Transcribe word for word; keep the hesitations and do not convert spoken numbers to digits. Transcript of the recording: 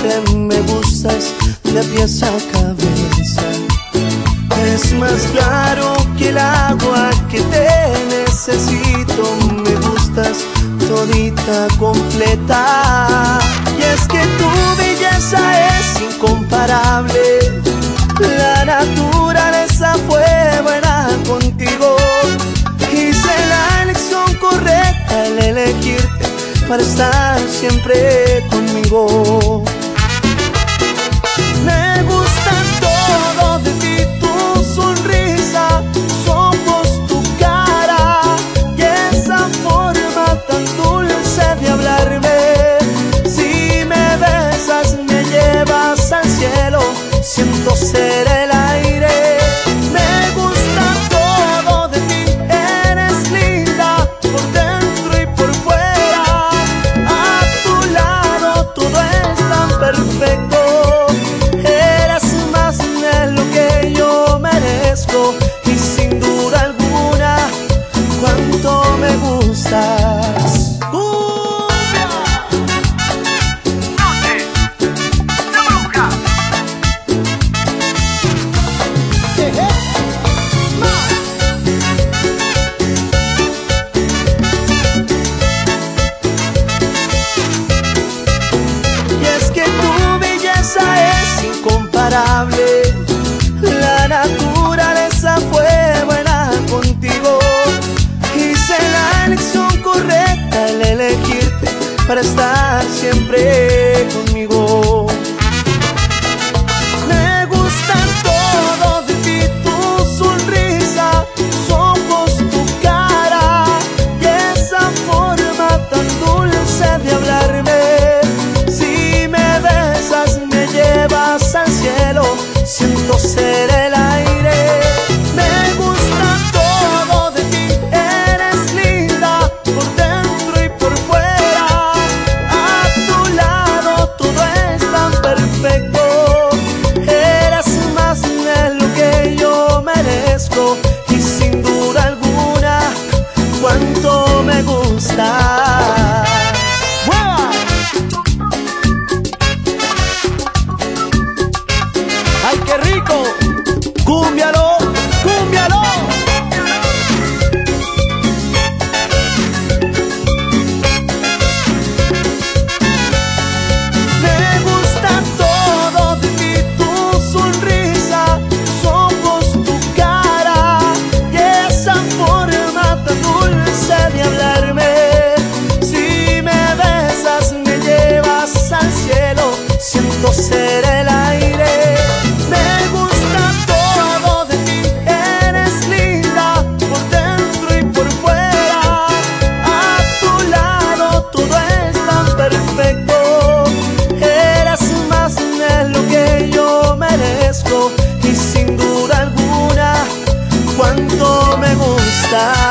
que me gustas de pies a cabeza. Es más claro que el agua que te necesito. Me gustas todita completa. Y es que tu belleza es incomparable. La naturaleza fue buena contigo. Hice la elección correcta al elegirte para estar siempre conmigo. Me gusta todo de ti, tu sonrisa, tus ojos, tu cara y esa forma tan dulce de hablarme. Si me besas me llevas al cielo, siento ser el aire. Me gusta todo de ti, eres linda por dentro y por fuera. A tu lado todo es tan perfecto. Eres más de lo que yo merezco y sin duda alguna cuánto me gustas. La naturaleza fue buena contigo. Hice la elección correcta al elegirte para estar siempre conmigo. Me gusta todo de ti, tu sonrisa, tus ojos, tu cara y esa forma tan dulce de hablarme. Si me besas me llevas al cielo, siento ser el aire. Me gusta todo de ti, eres linda por dentro y por fuera. A tu lado todo es tan perfecto. Eres más de lo que yo merezco y sin duda alguna cuánto me gusta. ¡Ay, qué rico! ¡Cúmbialo! ¡Cúmbialo! Me gusta todo de ti, tu sonrisa, tus ojos, tu cara y esa forma tan dulce de hablarme. Si me besas me llevas al cielo, siento ser el aire. Me gusta todo de ti, eres linda por dentro y por fuera. A tu lado todo es tan perfecto. Eres más de lo que yo merezco y sin duda alguna cuánto me gusta.